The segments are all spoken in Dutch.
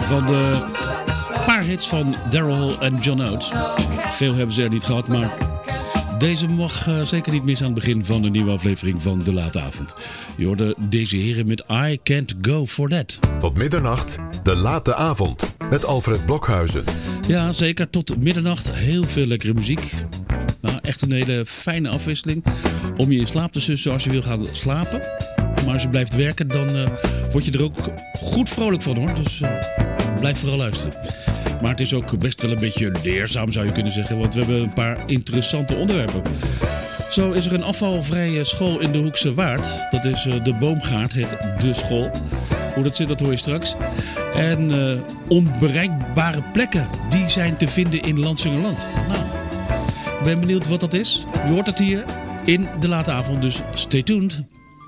van de paar hits van Daryl en John Oates. Veel hebben ze er niet gehad, maar deze mag zeker niet mis aan het begin van de nieuwe aflevering van De Late Avond. Je hoorde deze heren met I Can't Go For That. Tot middernacht, De Late Avond, met Alfred Blokhuizen. Ja, zeker. Tot middernacht heel veel lekkere muziek. Nou, echt een hele fijne afwisseling om je in slaap te sussen als je wil gaan slapen. Maar als je blijft werken, dan word je er ook goed vrolijk van, hoor. Dus blijf vooral luisteren. Maar het is ook best wel een beetje leerzaam, zou je kunnen zeggen. Want we hebben een paar interessante onderwerpen. Zo is er een afvalvrije school in de Hoekse Waard. Dat is de Boomgaard, heet de school. Hoe dat zit, dat hoor je straks. En onbereikbare plekken, die zijn te vinden in Lansingerland. Nou, ik ben benieuwd wat dat is. Je hoort het hier in De Late Avond, dus stay tuned.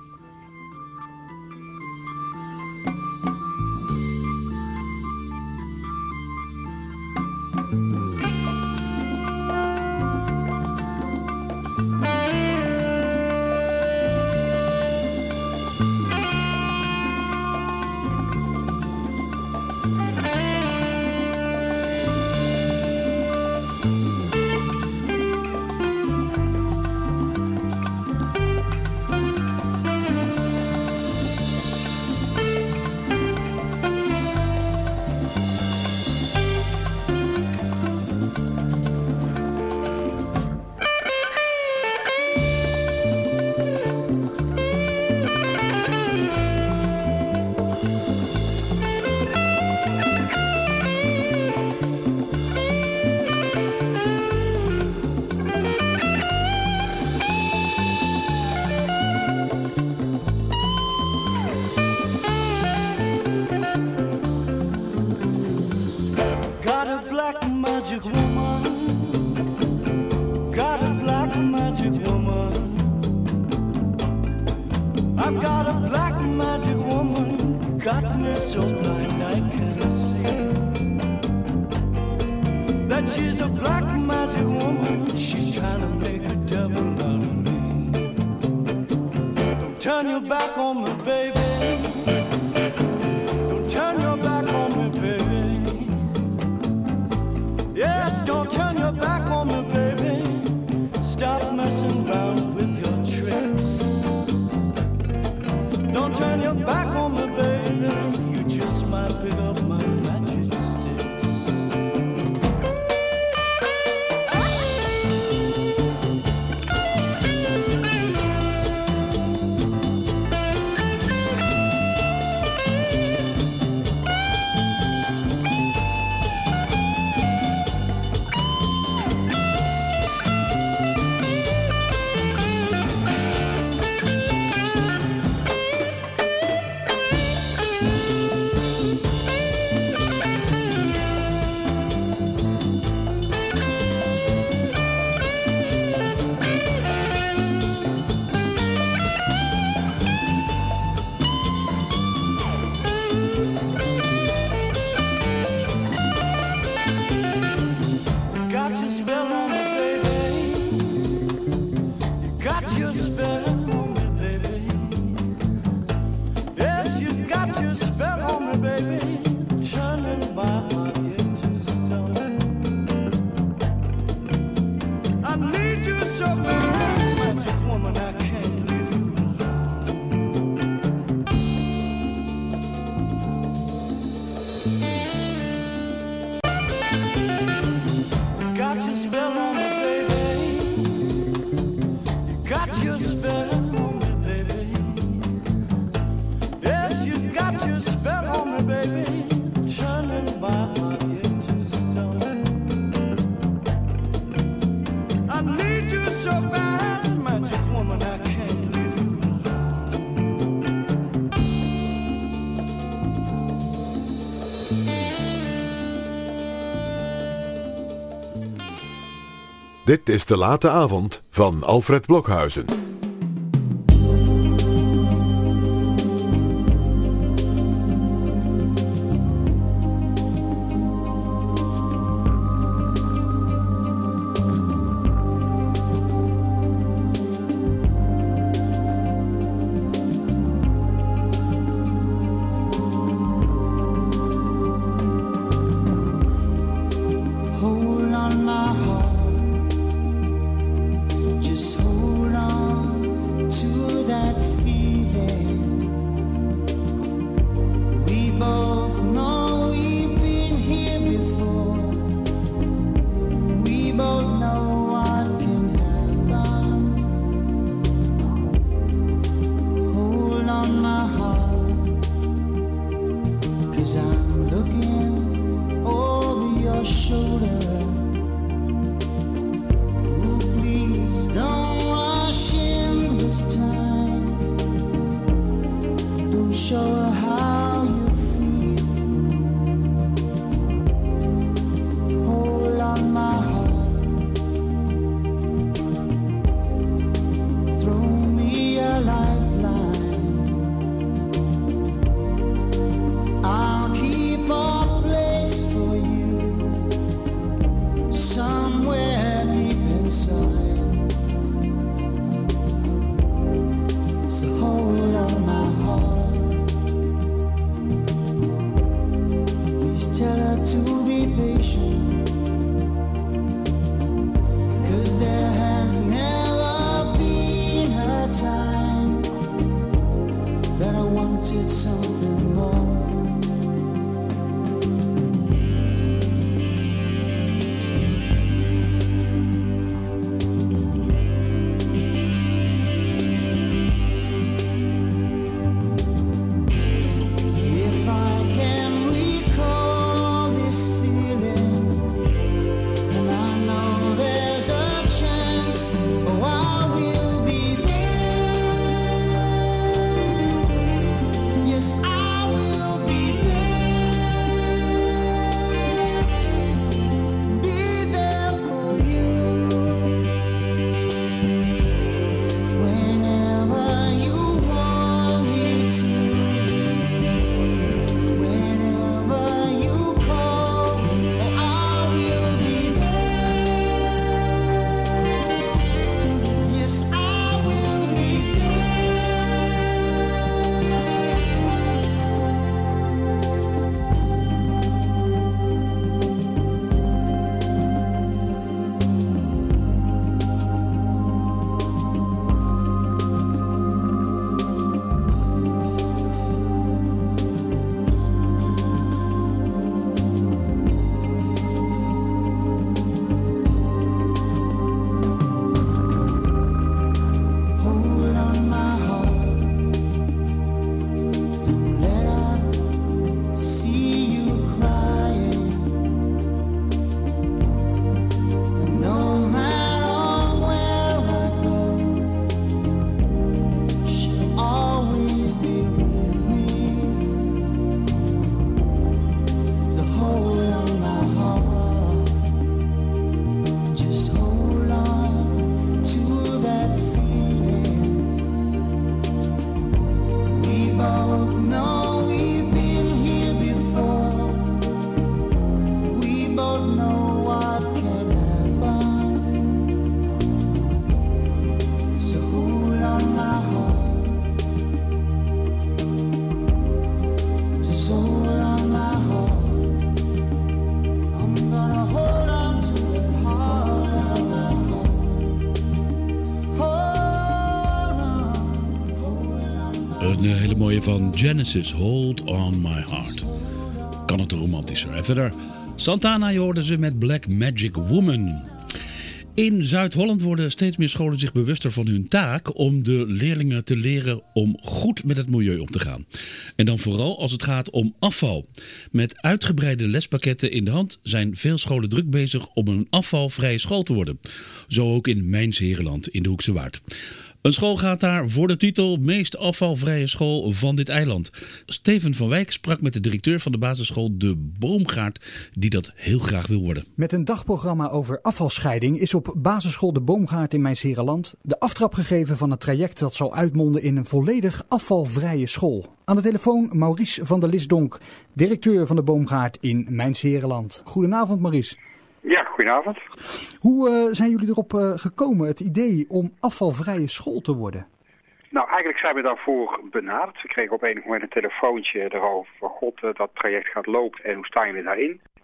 Dit is De Late Avond van Alfred Blokhuizen. Hold on my heart, just hold on to that feeling. We both know we've been here before. We both know what can happen. Hold on my heart, 'cause I'm looking over your shoulder. Ooh, please don't rush in this time. Don't show her how you feel. Hold on my heart, throw me a lifeline. I'll keep a place for you somewhere deep inside. So hold on my heart. Please tell her to be patient, 'cause there has never been a time that I wanted something more. If I can recall this feeling, and I know there's a chance, oh, I will be there. Yes, I will be there. Be there for you whenever you want me to. Whenever you call, oh, I will be there. Yes, I will be there. Hold on my heart, don't let her see you crying. And no matter where I go, she'll always be with me. So hold on my heart, just hold on to that feeling. We both know we've been here before. We both know what can happen. So hold on my heart, just hold on my heart. I'm gonna hold on to it, hold on my heart. Hold on. Een hele mooie van Genesis, Hold on My Heart. Kan het romantischer. En verder, Santana, je hoorde ze met Black Magic Woman. In Zuid-Holland worden steeds meer scholen zich bewuster van hun taak om de leerlingen te leren om goed met het milieu om te gaan. En dan vooral als het gaat om afval. Met uitgebreide lespakketten in de hand zijn veel scholen druk bezig om een afvalvrije school te worden. Zo ook in Mijns-Herenland in de Hoekse Waard. Een school gaat daar voor de titel meest afvalvrije school van dit eiland. Steven van Wijk sprak met de directeur van de basisschool De Boomgaard, die dat heel graag wil worden. Met een dagprogramma over afvalscheiding is op basisschool De Boomgaard in Mijns-Herenland de aftrap gegeven van het traject dat zal uitmonden in een volledig afvalvrije school. Aan de telefoon Maurice van der Lisdonk, directeur van De Boomgaard in Mijns-Herenland. Goedenavond Maurice. Ja, goedenavond. Hoe zijn jullie erop gekomen, het idee om afvalvrije school te worden? Nou, eigenlijk zijn we daarvoor benaderd. We kregen op enig moment een telefoontje erover van god, dat traject gaat lopen en hoe staan jullie daarin?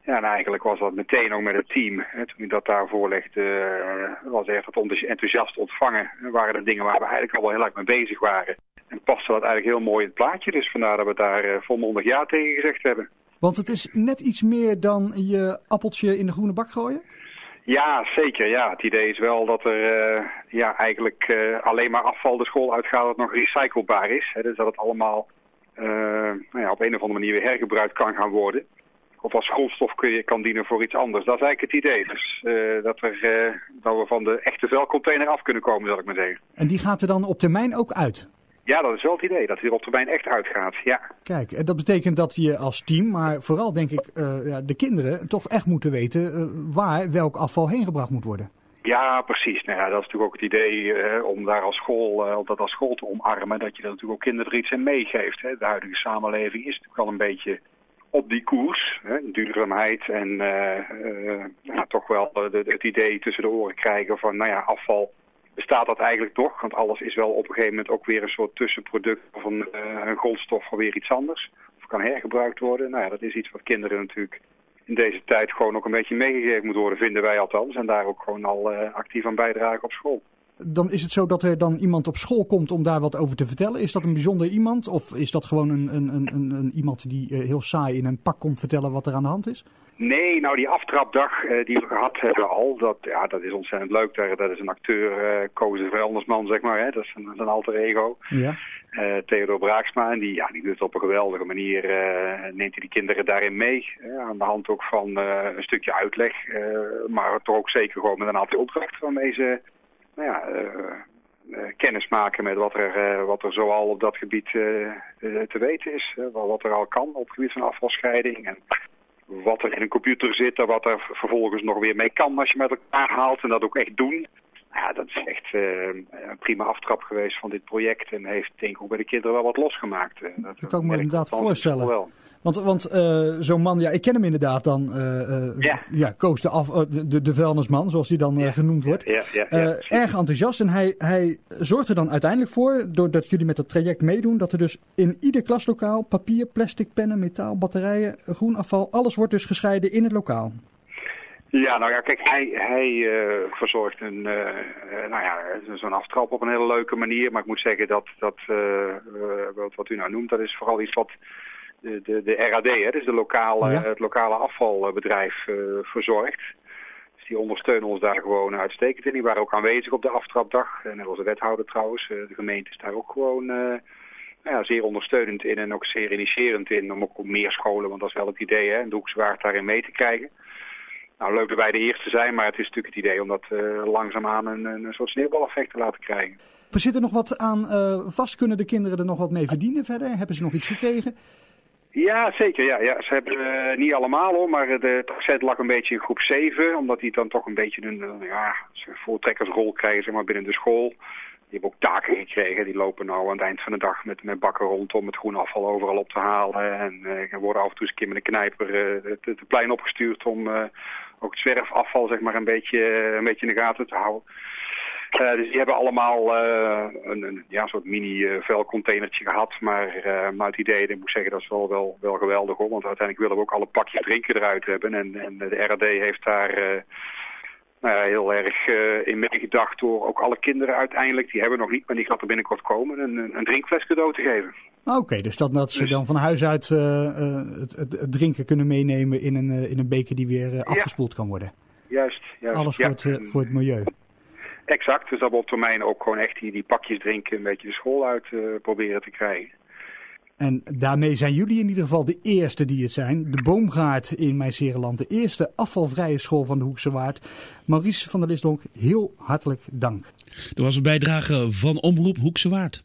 Ja, en eigenlijk was dat meteen ook met het team. Hè, toen ik dat daar voorlegde, was echt het enthousiast ontvangen. Waren er dingen waar we eigenlijk al wel heel erg mee bezig waren. En paste dat eigenlijk heel mooi in het plaatje. Dus vandaar dat we daar volmondig ja tegen gezegd hebben. Want het is net iets meer dan je appeltje in de groene bak gooien? Ja, zeker. Ja. Het idee is wel dat er eigenlijk alleen maar afval de school uitgaat dat nog recyclebaar is. Hè, dus dat het allemaal op een of andere manier weer hergebruikt kan gaan worden. Of als grondstof kan dienen voor iets anders. Dat is eigenlijk het idee. Dus dat we van de echte vuilcontainer af kunnen komen, zal ik maar zeggen. En die gaat er dan op termijn ook uit? Ja, dat is wel het idee. Dat hij er op termijn echt uitgaat, ja. Kijk, dat betekent dat je als team, maar vooral denk ik de kinderen, toch echt moeten weten waar welk afval heen gebracht moet worden. Ja, precies. Nou ja, dat is natuurlijk ook het idee om daar als school te omarmen. Dat je er natuurlijk ook kinderen er iets in meegeeft. Hè. De huidige samenleving is natuurlijk al een beetje op die koers. Hè. Duurzaamheid en toch wel het idee tussen de oren krijgen van afval. Bestaat dat eigenlijk toch? Want alles is wel op een gegeven moment ook weer een soort tussenproduct van een grondstof van weer iets anders. Of kan hergebruikt worden. Nou ja, dat is iets wat kinderen natuurlijk in deze tijd gewoon ook een beetje meegegeven moet worden, vinden wij althans. En daar ook gewoon al actief aan bijdragen op school. Dan is het zo dat er dan iemand op school komt om daar wat over te vertellen? Is dat een bijzonder iemand? Of is dat gewoon een iemand die heel saai in een pak komt vertellen wat er aan de hand is? Nee, nou die aftrapdag die we gehad hebben al, dat is ontzettend leuk. Dat is een acteur, Koos de vuilnisman, zeg maar. Hè? Dat is een alter ego. Ja. Theodor Braaksma. En die doet het op een geweldige manier. Neemt hij die kinderen daarin mee. Aan de hand ook van een stukje uitleg. Maar toch ook zeker gewoon met een aantal opdrachten waarmee ze kennis maken met wat er zoal op dat gebied te weten is. Wat er al kan op het gebied van afvalscheiding. En wat er in een computer zit en wat er vervolgens nog weer mee kan als je met elkaar haalt en dat ook echt doen. Ja, dat is echt een prima aftrap geweest van dit project en heeft denk ik ook bij de kinderen wel wat losgemaakt. Dat kan ik me inderdaad voorstellen. Want zo'n man, ja, ik ken hem inderdaad dan, Koos de vuilnisman, zoals hij dan genoemd wordt. Erg enthousiast en hij zorgt er dan uiteindelijk voor, doordat jullie met het traject meedoen, dat er dus in ieder klaslokaal papier, plastic, pennen, metaal, batterijen, groen afval, alles wordt dus gescheiden in het lokaal. Ja, nou ja, kijk, hij verzorgt zo'n aftrap op een hele leuke manier. Maar ik moet zeggen dat wat u nou noemt, dat is vooral iets wat de RAD, hè, dus het lokale afvalbedrijf verzorgt. Dus die ondersteunen ons daar gewoon uitstekend in. Die waren ook aanwezig op de aftrapdag. Net als de wethouder trouwens. De gemeente is daar ook gewoon zeer ondersteunend in en ook zeer initiërend in. Om ook op meer scholen, want dat is wel het idee, hè, de Hoekse Waard daarin mee te krijgen. Nou, leuk dat wij de eerste zijn, maar het is natuurlijk het idee om dat langzaamaan een soort sneeuwbaleffect te laten krijgen. Er zit er nog wat aan vast? Kunnen de kinderen er nog wat mee verdienen verder? Hebben ze nog iets gekregen? Ja, zeker. Ja. Ze hebben niet allemaal hoor, maar het accent lag een beetje in groep 7. Omdat die dan toch een beetje een voortrekkersrol krijgen zeg maar, binnen de school. Die hebben ook taken gekregen. Die lopen nou aan het eind van de dag met bakken rond om het groen afval overal op te halen. En worden af en toe eens een keer met een knijper het plein opgestuurd om ook het zwerfafval zeg maar, een beetje in de gaten te houden. Dus die hebben allemaal een soort mini-vuilcontainertje gehad. Maar het idee, ik moet zeggen, dat is wel geweldig hoor. Want uiteindelijk willen we ook alle pakjes drinken eruit hebben. En de RAD heeft daar heel erg in meegedacht door ook alle kinderen uiteindelijk. Die hebben nog niet, maar die gaat er binnenkort komen. Een drinkfles cadeau te geven. Oké, dus dat ze dan van huis uit het drinken kunnen meenemen in een beker die weer afgespoeld kan worden. Juist. Alles voor het milieu. Exact, dus dat we op termijn ook gewoon echt die pakjes drinken een beetje de school uit proberen te krijgen. En daarmee zijn jullie in ieder geval de eerste die het zijn. De Boomgaard in Mijnsereland, de eerste afvalvrije school van de Hoekse Waard. Maurice van der Lisdonk, heel hartelijk dank. Dat was een bijdrage van Omroep Hoekse Waard.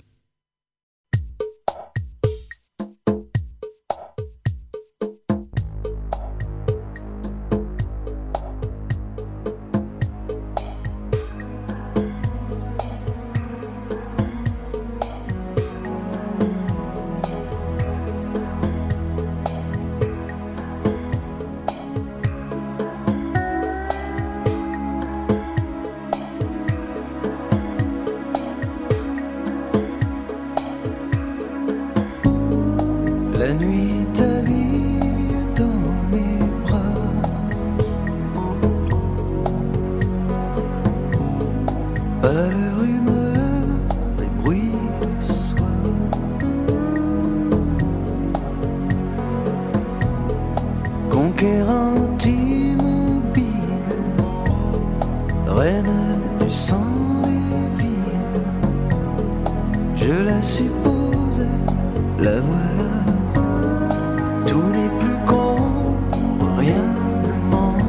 reine du sang des villes. Je la suppose, la voilà. Tout n'est plus con, rien ne ment.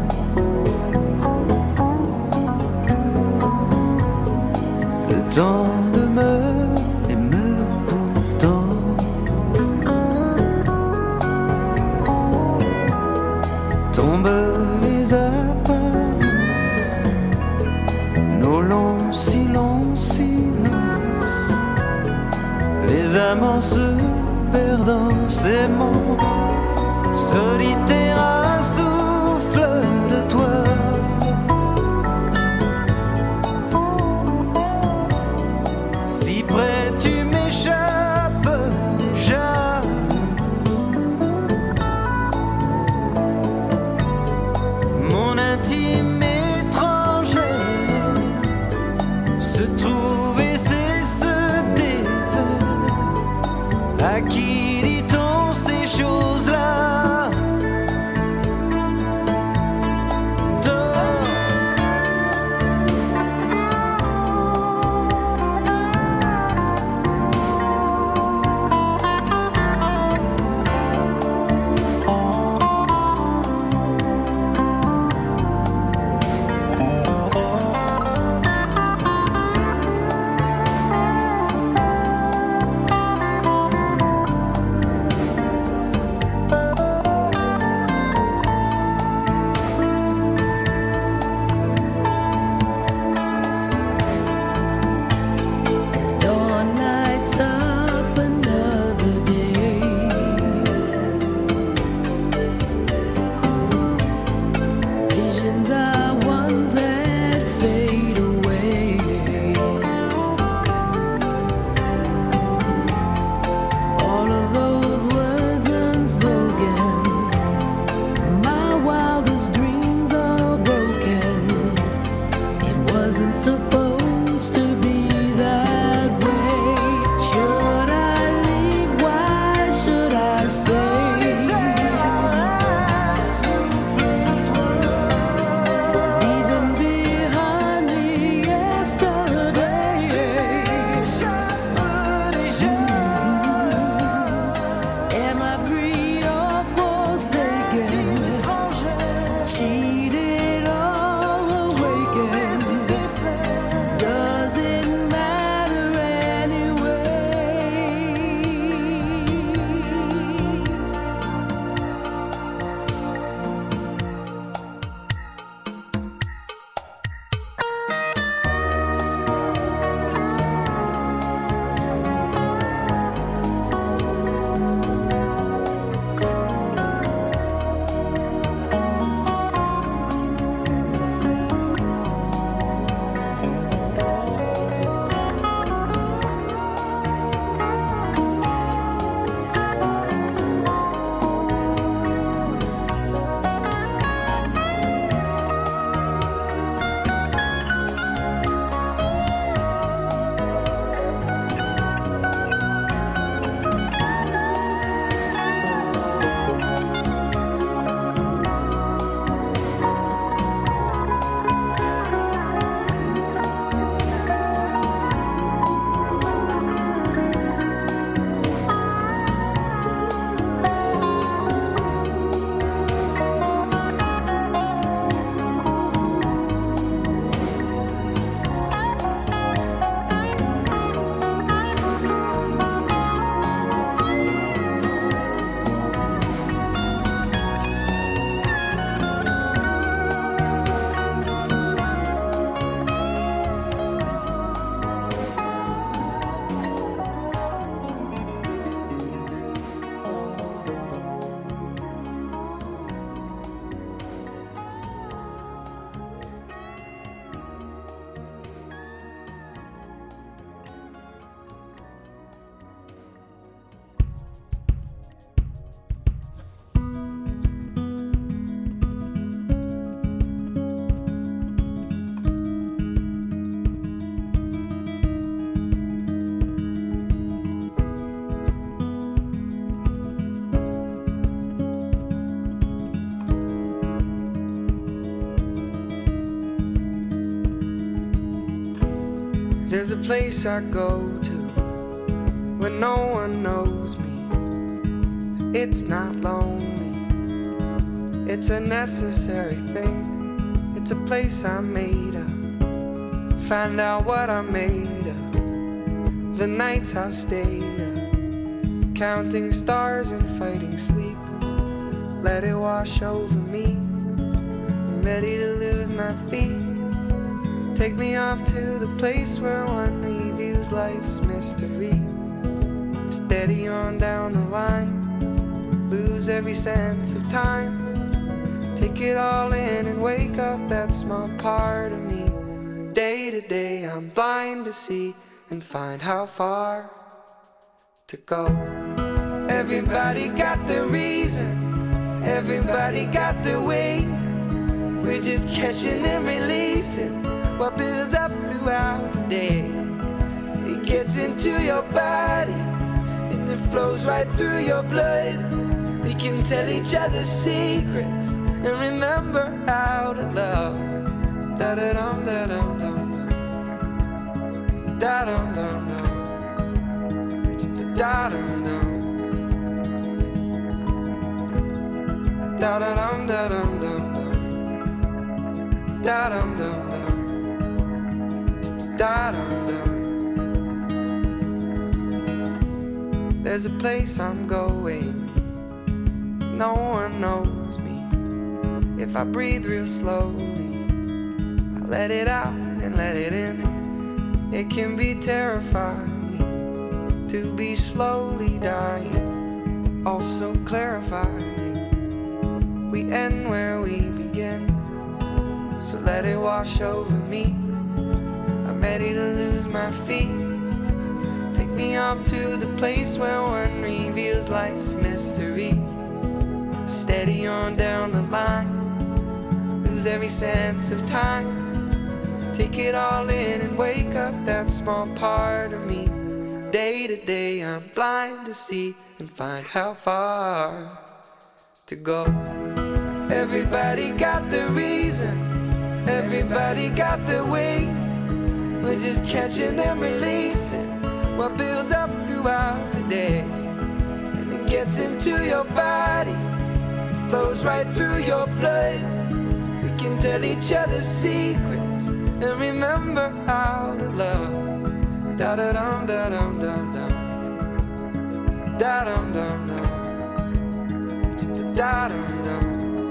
Le temps demeure et meurt pourtant. Tombent les apparences, nos longs silences, les amants se perdant, s'aimant, solitaire à un souffle de toi. Si près tu m'échappes déjà. Mon intime étrangère se trouve et se déveut. À qui dit-on ces choses-là? As dawn lights up another day, visions I once had fade away. All of those words unspoken, my wildest dreams are broken. It wasn't supposed to be that way. Should I leave? Why should I stay? Leaving behind me yesterday. Am I free or forsaken? Cheated or awakened? Does it matter anyway? There's a place I go to when no one knows me. It's not lonely, it's a necessary thing. It's a place I made up, find out what I made of. The nights I've stayed up, counting stars and fighting sleep. Let it wash over me, I'm ready to lose my feet. Take me off to the place where one reviews life's mystery. Steady on down the line, lose every sense of time. Take it all in and wake up that small part of me. Day to day I'm blind to see and find how far to go. Everybody got their reason, everybody got their way. We're just catching and releasing what builds up throughout the day. It gets into your body and it flows right through your blood. We can tell each other secrets and remember how to love. Da-da-dum, da-dum, dum. Da-dum, dum, dum. Da-dum, dum. Da-da-dum, da-dum, dum, dum. Da-dum, dum, dum. Da-dum, dum. There's a place I'm going, no one knows me. If I breathe real slowly, I let it out and let it in. It can be terrifying to be slowly dying, also clarifying. We end where we begin, so let it wash over me. I'm ready to lose my feet. Take me off to the place where one reveals life's mystery. Steady on down the line, lose every sense of time. Take it all in and wake up that small part of me. Day to day I'm blind to see and find how far to go. Everybody got their reason, everybody got their way. We're just catching and releasing what builds up throughout the day. And it gets into your body, flows right through your blood. We can tell each other secrets and remember how to love. Da-da-dum, da-dum, dum, dum. Da-dum, dum, dum. Da-dum, dum.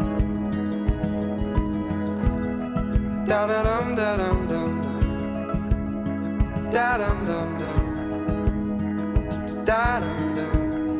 Da-da-dum, da-dum, dum, dum. Da-dum, dum, dum. Da-dum, dum.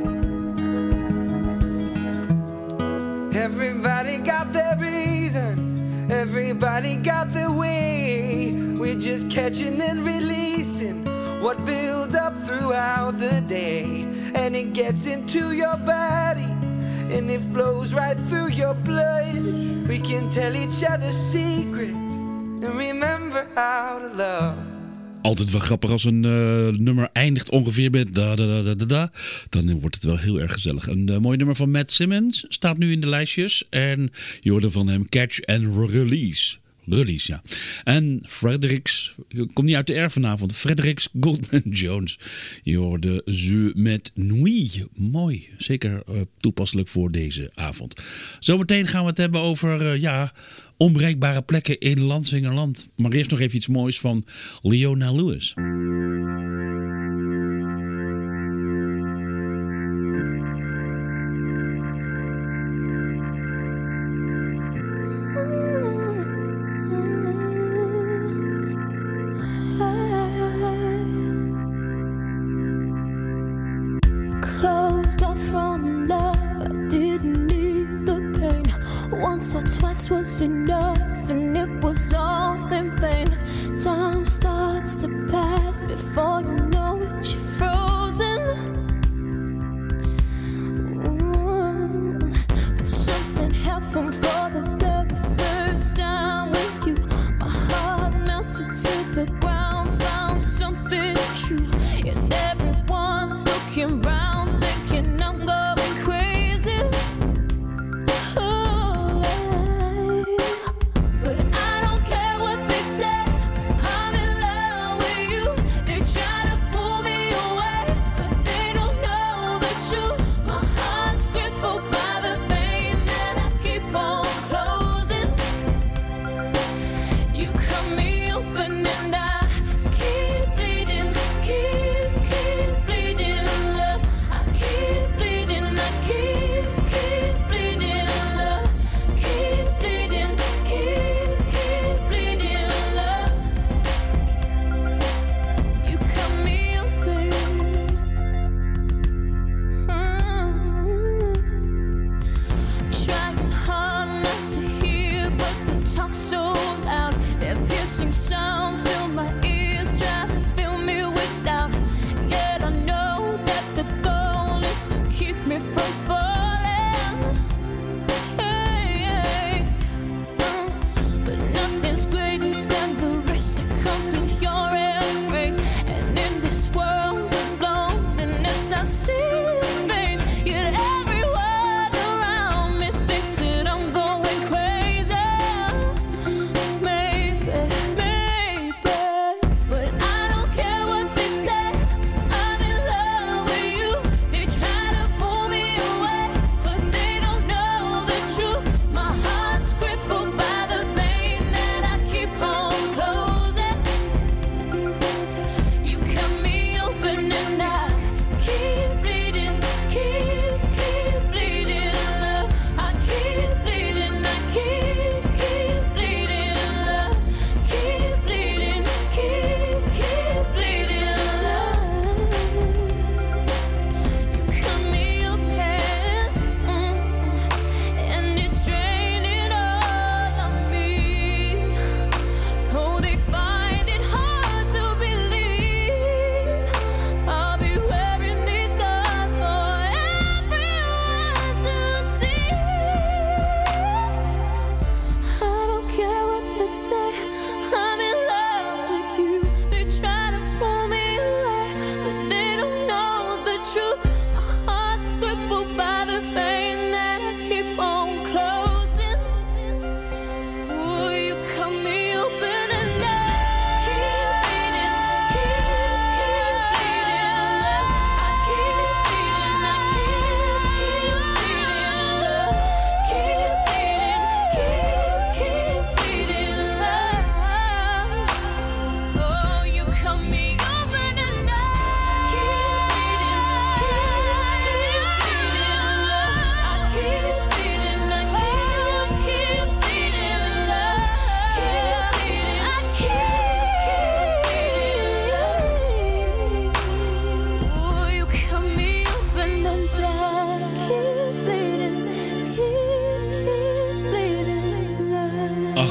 Everybody got their reason, everybody got their way. We're just catching and releasing what builds up throughout the day. And it gets into your body and it flows right through your blood. We can tell each other secrets and remember how to love. Altijd wel grappig als een nummer eindigt ongeveer met da da da da da. Dan wordt het wel heel erg gezellig. Een mooi nummer van Matt Simmons staat nu in de lijstjes. En je hoorde van hem Catch and Release. Release, ja. En Fredericks, komt niet uit de R vanavond. Fredericks Goldman Jones. Je hoorde Ze met Nuit. Mooi. Zeker toepasselijk voor deze avond. Zometeen gaan we het hebben over, onbereikbare plekken in Lansingerland. Maar eerst nog even iets moois van Leona Lewis. Closed off from love, I didn't need the pain. Once or twice was enough, and it was all in vain. Time starts to pass before you know it, you're frozen. But something happened for the very first time with you. My heart melted to the ground, found something true, and everyone's looking round, thinking I'm going crazy. But I don't care what they say, I'm in love with you.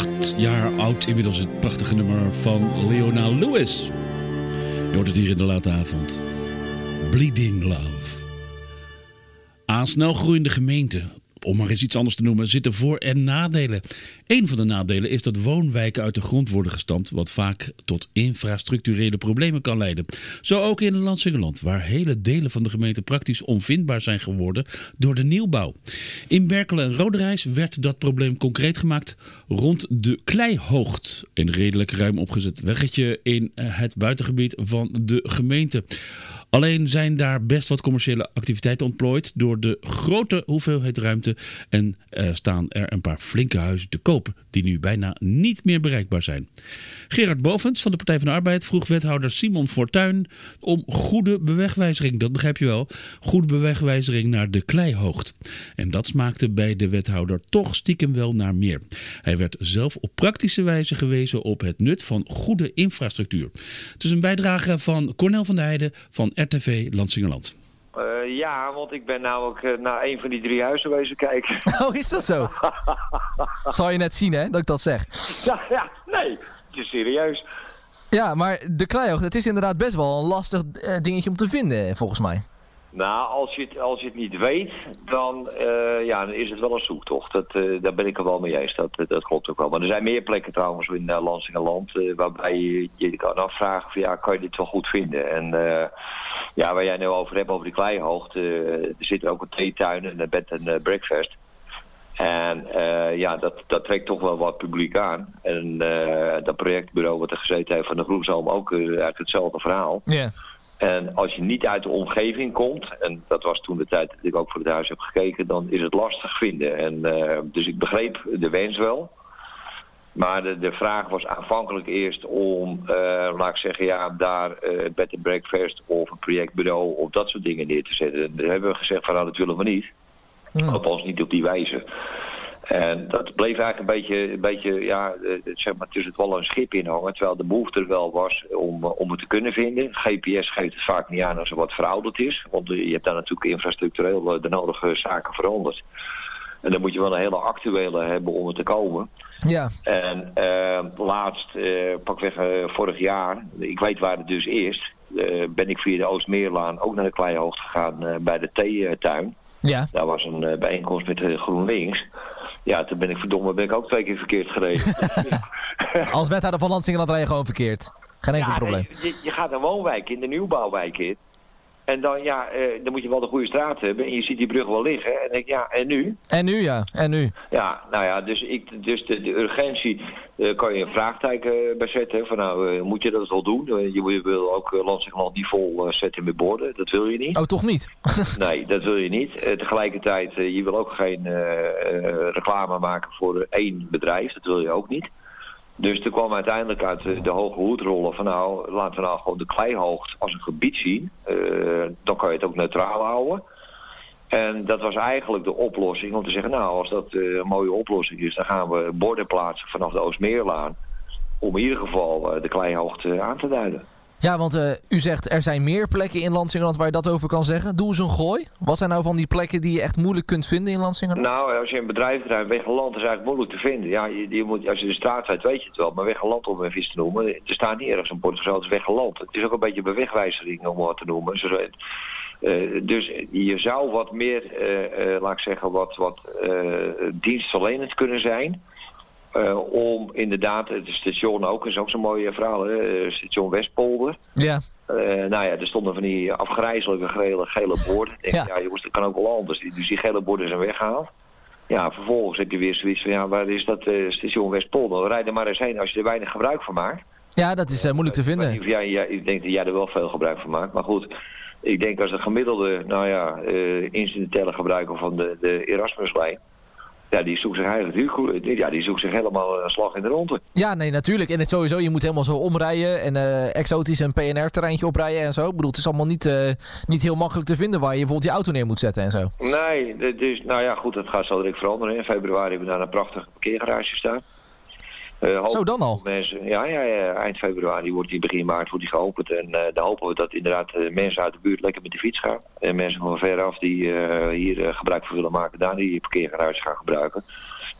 8 jaar oud inmiddels het prachtige nummer van Leona Lewis. Je hoort het hier in de late avond. Bleeding Love. Aan snelgroeiende gemeenten, om maar eens iets anders te noemen, zitten voor- en nadelen. Een van de nadelen is dat woonwijken uit de grond worden gestampt, wat vaak tot infrastructurele problemen kan leiden. Zo ook in Lansingerland, waar hele delen van de gemeente praktisch onvindbaar zijn geworden door de nieuwbouw. In Berkelen en Roderijs werd dat probleem concreet gemaakt rond de Kleihoogd. Een redelijk ruim opgezet weggetje in het buitengebied van de gemeente. Alleen zijn daar best wat commerciële activiteiten ontplooid door de grote hoeveelheid ruimte en staan er een paar flinke huizen te koop die nu bijna niet meer bereikbaar zijn. Gerard Bovens van de Partij van de Arbeid vroeg wethouder Simon Fortuyn om goede bewegwijzering, dat begrijp je wel, goede bewegwijzering naar de Kleihoogd. En dat smaakte bij de wethouder toch stiekem wel naar meer. Hij werd zelf op praktische wijze gewezen op het nut van goede infrastructuur. Het is een bijdrage van Cornel van der Heijden van RTV Lansingerland. Ja, want ik ben namelijk naar een van die 3 huizen wezen kijken. Oh, is dat zo? Zal je net zien, hè, dat ik dat zeg. Ja, nee, het is serieus. Ja, maar de Kleihoogd, het is inderdaad best wel een lastig dingetje om te vinden, volgens mij. Nou, als je het niet weet, dan is het wel een zoektocht. Daar ben ik er wel mee eens. Dat klopt ook wel. Maar er zijn meer plekken trouwens in Lansingerland waarbij je kan afvragen van kan je dit wel goed vinden? En waar jij nu over hebt, over die Kleihoogd, er zit er ook een theetuin en een bed en breakfast. En dat trekt toch wel wat publiek aan. En dat projectbureau wat er gezeten heeft van de Groenzoom ook eigenlijk hetzelfde verhaal. Ja. Yeah. En als je niet uit de omgeving komt, en dat was toen de tijd dat ik ook voor het huis heb gekeken, dan is het lastig vinden. En, dus ik begreep de wens wel. Maar de vraag was aanvankelijk eerst om, laat ik zeggen, daar bed and breakfast of een projectbureau of dat soort dingen neer te zetten. En daar hebben we gezegd van dat willen we niet. Althans niet op die wijze. En dat bleef eigenlijk een beetje zeg maar tussen het wal en een schip in hangen. Terwijl de behoefte er wel was om het te kunnen vinden. GPS geeft het vaak niet aan als er wat verouderd is. Want je hebt daar natuurlijk infrastructureel de nodige zaken veranderd. En dan moet je wel een hele actuele hebben om er te komen. Ja. En laatst, pakweg vorig jaar, ik weet waar het dus is, ben ik via de Oostmeerlaan ook naar de Kleihoogd gegaan bij de theetuin. Ja. Daar was een bijeenkomst met GroenLinks. Ja, toen ben ik ook 2 keer verkeerd gereden. Als wethouder van Lansingerland rij je gewoon verkeerd. Geen enkel probleem. Je gaat naar woonwijken, in de nieuwbouwwijken. En dan, dan moet je wel de goede straat hebben. En je ziet die brug wel liggen. En denk en nu? En nu, ja. En nu? Ja, nou ja, dus de urgentie kan je een vraagteken bij zetten. Van moet je dat wel doen? Je wil ook Lansingerland niet vol zetten met borden. Dat wil je niet. Oh, toch niet? Nee, dat wil je niet. Tegelijkertijd, je wil ook geen reclame maken voor 1 bedrijf. Dat wil je ook niet. Dus er kwam uiteindelijk uit de hoge hoed rollen van laten we gewoon de Kleihoogd als een gebied zien. Dan kan je het ook neutraal houden. En dat was eigenlijk de oplossing om te zeggen, als dat een mooie oplossing is, dan gaan we borden plaatsen vanaf de Oostmeerlaan. Om in ieder geval de Kleihoogd aan te duiden. Ja, want u zegt er zijn meer plekken in Lansingerland waar je dat over kan zeggen. Doe eens een gooi. Wat zijn nou van die plekken die je echt moeilijk kunt vinden in Lansingerland? Nou, als je een bedrijventerrein, Weggeland is eigenlijk moeilijk te vinden. Ja, je moet, als je de straat uit weet je het wel, maar Weggeland om even iets te noemen. Er staat niet ergens een bord zo als Weggeland. Het is ook een beetje een bewegwijzering om wat te noemen. Dus je zou wat meer, laat ik zeggen, wat dienstverlenend kunnen zijn. Om inderdaad, het station ook, is ook zo'n mooi verhaal, station Westpolder. Ja. Er stonden van die afgrijzelijke gele borden. Ik denk, jongens, dat kan ook wel anders. Dus die gele borden zijn weggehaald. Ja, vervolgens heb je weer zoiets van, waar is dat station Westpolder? Rijd er maar eens heen als je er weinig gebruik van maakt. Ja, dat is moeilijk te vinden. Ik denk dat jij er wel veel gebruik van maakt. Maar goed, ik denk als de gemiddelde, incidentele gebruiker van de Erasmuslijn, ja, die zoekt zich eigenlijk die zoekt zich helemaal een slag in de ronde. Ja, nee, natuurlijk. En het sowieso, je moet helemaal zo omrijden en exotisch een PNR-terreintje oprijden en zo. Ik bedoel, het is allemaal niet heel makkelijk te vinden waar je bijvoorbeeld je auto neer moet zetten en zo. Nee, dus, goed, dat gaat zo direct veranderen. In februari hebben we daar een prachtige parkeergarage staan. Zo dan al? Mensen, eind februari begin maart wordt die geopend. En dan hopen we dat inderdaad mensen uit de buurt lekker met de fiets gaan. En mensen van veraf die hier gebruik van willen maken, daar die parkeergarage gaan gebruiken.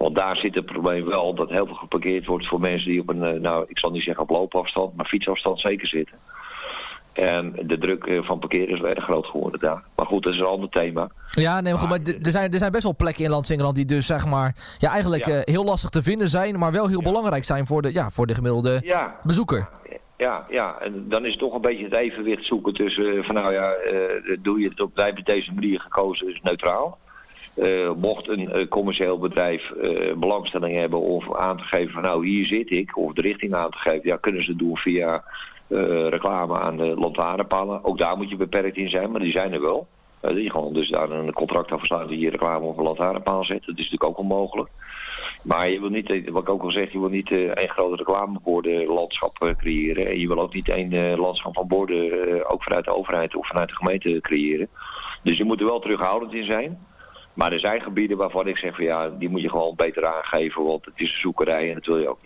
Want daar zit het probleem wel dat heel veel geparkeerd wordt voor mensen die op een, ik zal niet zeggen op loopafstand, maar fietsafstand zeker zitten. En de druk van parkeren is erg groot geworden daar. Maar goed, dat is een ander thema. Ja, nee, maar goed, maar er zijn best wel plekken in Landsingeland die dus zeg maar, eigenlijk heel lastig te vinden zijn, maar wel heel belangrijk zijn voor de gemiddelde bezoeker. Ja, en dan is het toch een beetje het evenwicht zoeken tussen doe je het op, wij hebben deze manier gekozen, dus neutraal. Mocht een commercieel bedrijf belangstelling hebben of aan te geven van hier zit ik, of de richting aan te geven, kunnen ze doen via reclame aan de lantaarnpalen. Ook daar moet je beperkt in zijn, maar die zijn er wel. Dat je gewoon dus daar een contract over staat die je reclame op een lantaarnpaal zet. Dat is natuurlijk ook onmogelijk. Maar je wil niet, wat ik ook al zeg, je wil niet één groot reclameborden-landschap creëren. En je wil ook niet één landschap van borden, ook vanuit de overheid of vanuit de gemeente creëren. Dus je moet er wel terughoudend in zijn. Maar er zijn gebieden waarvan ik zeg van die moet je gewoon beter aangeven, want het is een zoekerij en dat wil je ook niet.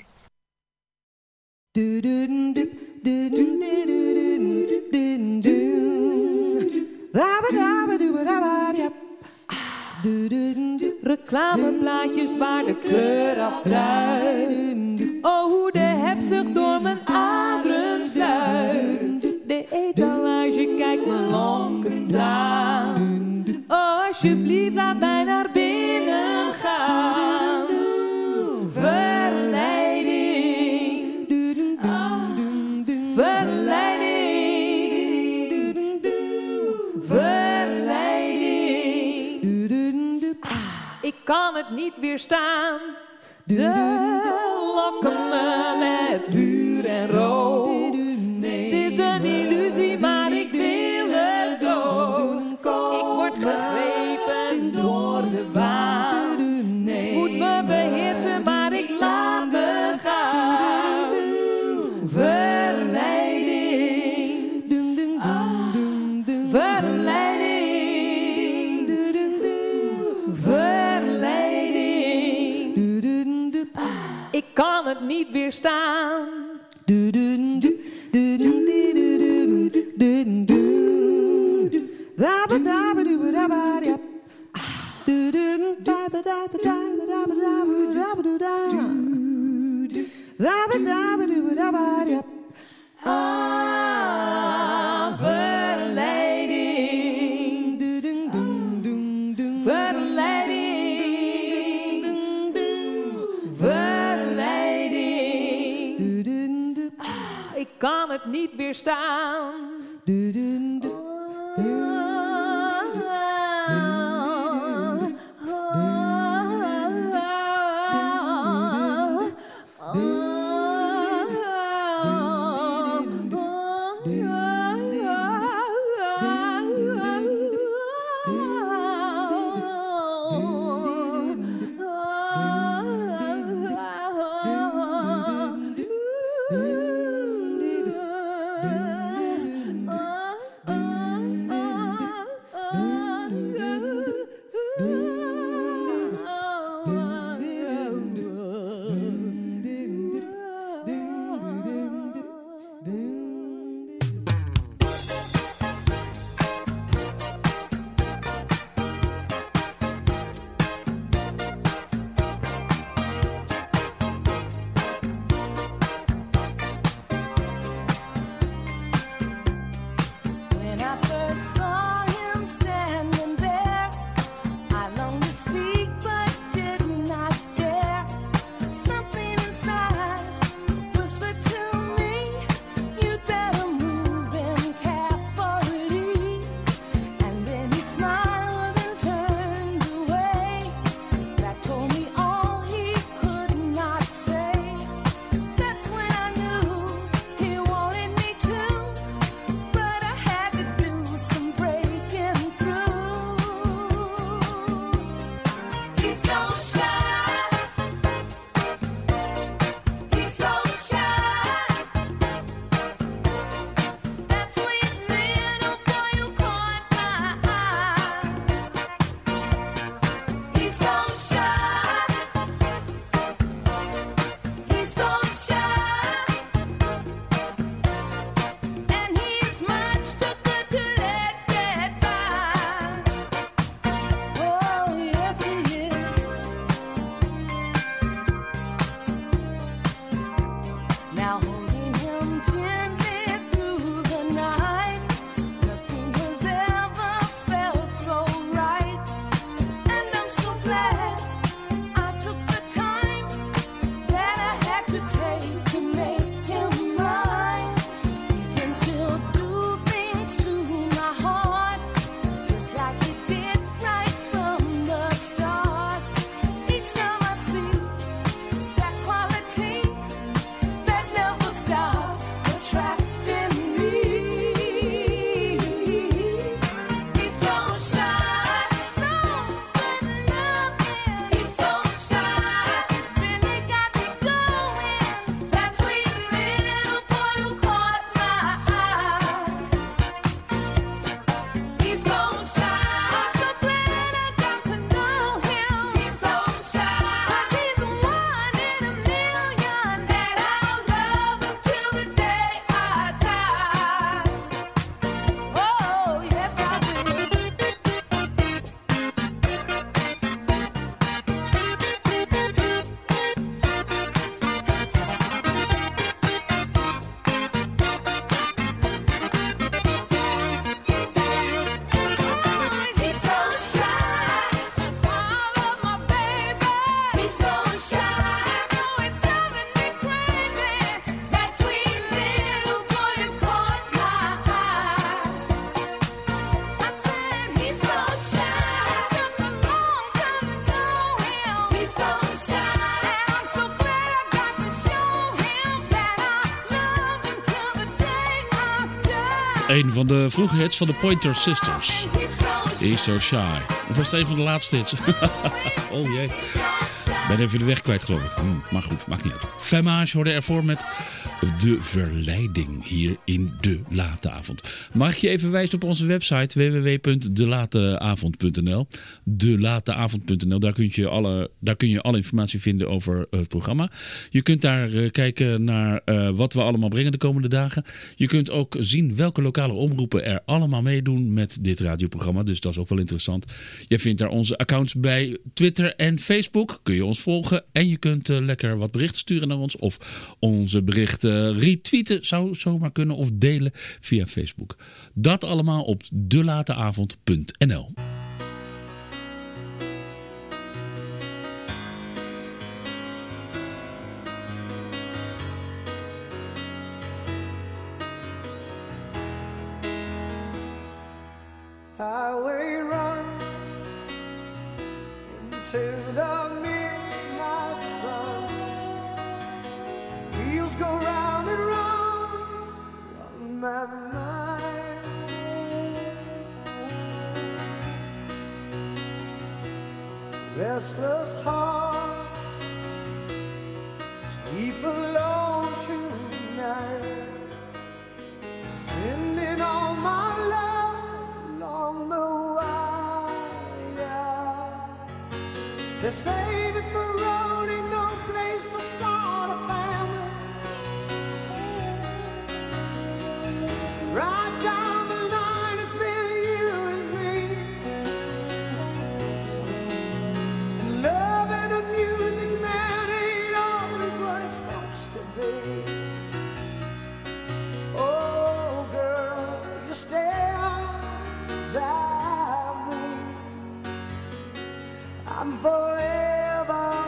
Reclameblaadjes waar de kleur afdruipt. Oh, hoe de hebzucht door mijn aderen zuigt. De etalage kijkt me lonkend aan. Oh, alsjeblieft, laat mij naar binnen gaan. Verleiding. Verleiding. Verleiding. Ik kan het niet weerstaan. Ze lokken me met vuur en rook. Het is een illusie, maar ik wil het ook. Ik word gegrepen door de waan. Moet me beheersen, maar ik laat me gaan. Verleiding. Verleiding. Verleiding. Ik kan het niet weerstaan. Verleiding. Verleiding. Verleiding. Ik kan het niet weerstaan. Een van de vroege hits van de Pointer Sisters. He's So Shy. Of was het een van de laatste hits? Oh jee. Ben even de weg kwijt, geloof ik. Maar goed, maakt niet uit. Femage hoorde ervoor met De Verleiding hier in De Late Avond. Mag ik je even wijzen op onze website www.delateavond.nl. Delateavond.nl, daar kun je alle informatie vinden over het programma. Je kunt daar kijken naar wat we allemaal brengen de komende dagen. Je kunt ook zien welke lokale omroepen er allemaal meedoen met dit radioprogramma. Dus dat is ook wel interessant. Je vindt daar onze accounts bij Twitter en Facebook. Kun je ons volgen en je kunt lekker wat berichten sturen naar ons. Of onze berichten retweeten zou zomaar kunnen. Of delen via Facebook. Dat allemaal op delateavond.nl. Highway run into the midnight sun. Wheels go round and round on my mind. Restless hearts sleep alone tonight, sending all my love along the wire. They say that the road ain't no place to start a family. Right down the line, it's been you and me. And love and the music, man, ain't always what it's supposed to be. Oh, girl, you stand by me. I'm forever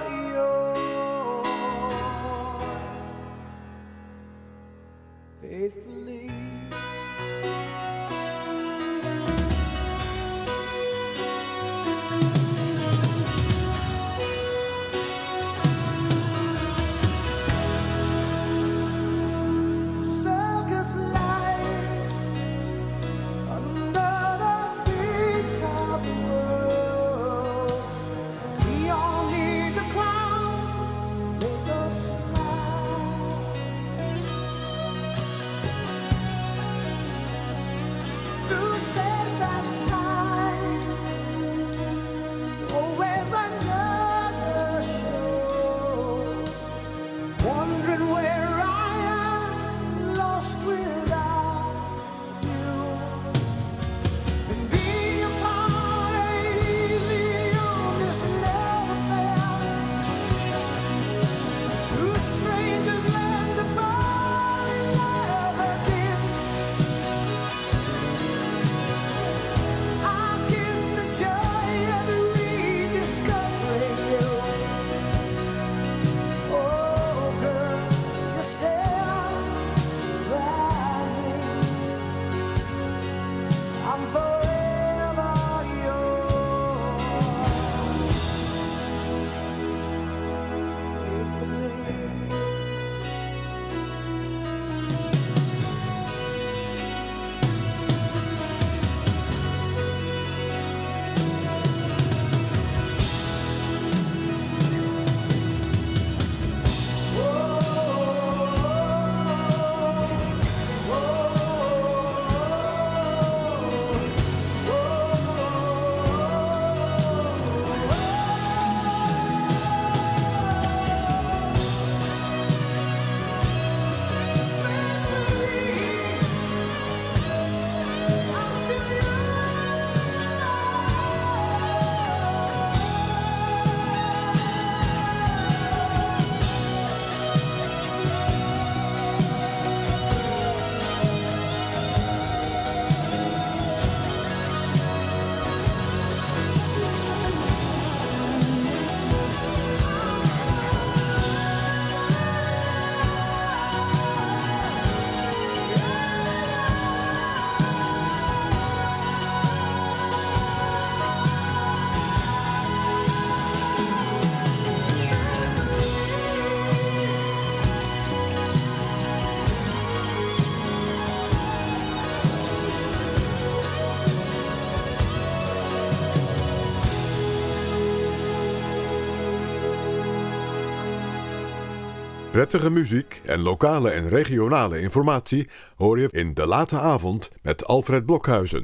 Prettige muziek en lokale en regionale informatie hoor je in De Late Avond met Alfred Blokhuizen.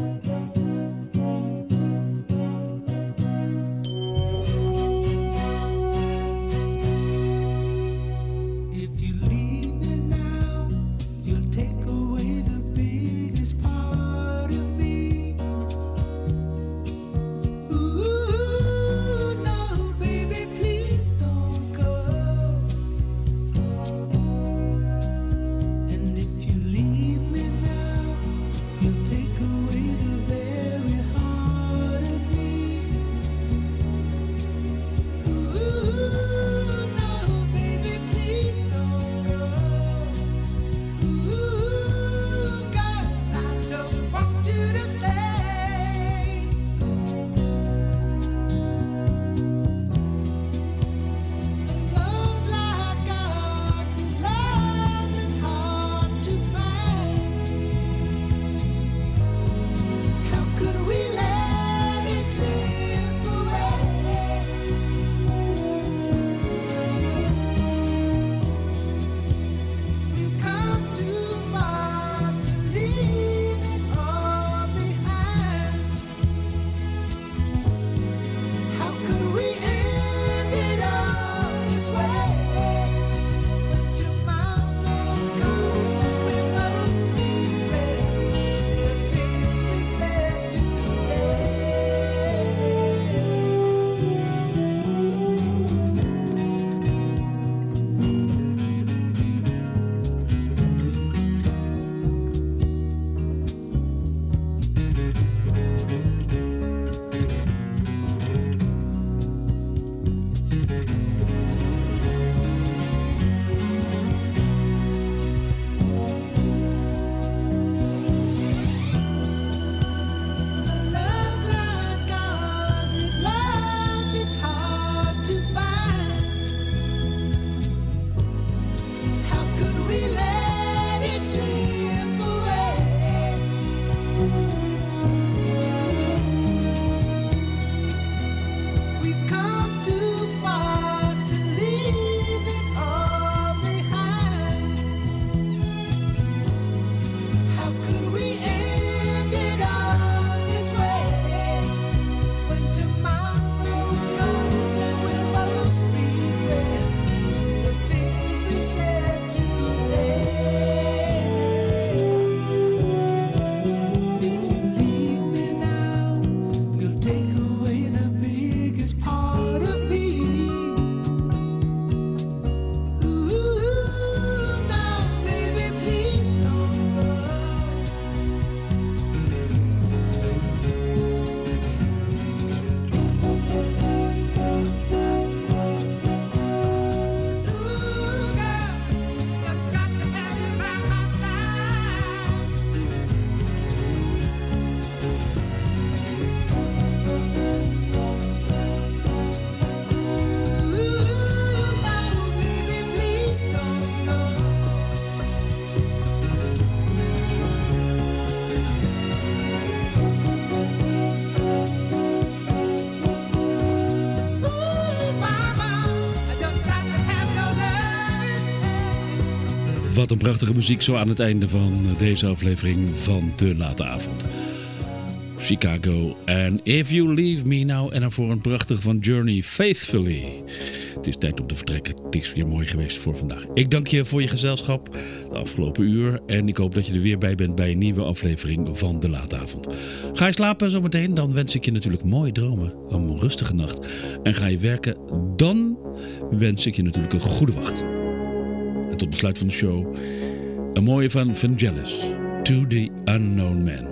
Wat een prachtige muziek zo aan het einde van deze aflevering van De Late Avond. Chicago en If You Leave Me Now. En daarvoor een prachtige van Journey, Faithfully. Het is tijd om te vertrekken. Het is weer mooi geweest voor vandaag. Ik dank je voor je gezelschap de afgelopen uur. En ik hoop dat je er weer bij bent bij een nieuwe aflevering van De Late Avond. Ga je slapen zometeen? Dan wens ik je natuurlijk mooie dromen. Een rustige nacht. En ga je werken? Dan wens ik je natuurlijk een goede wacht. En tot besluit van de show, een mooie van Vangelis, To the Unknown Man.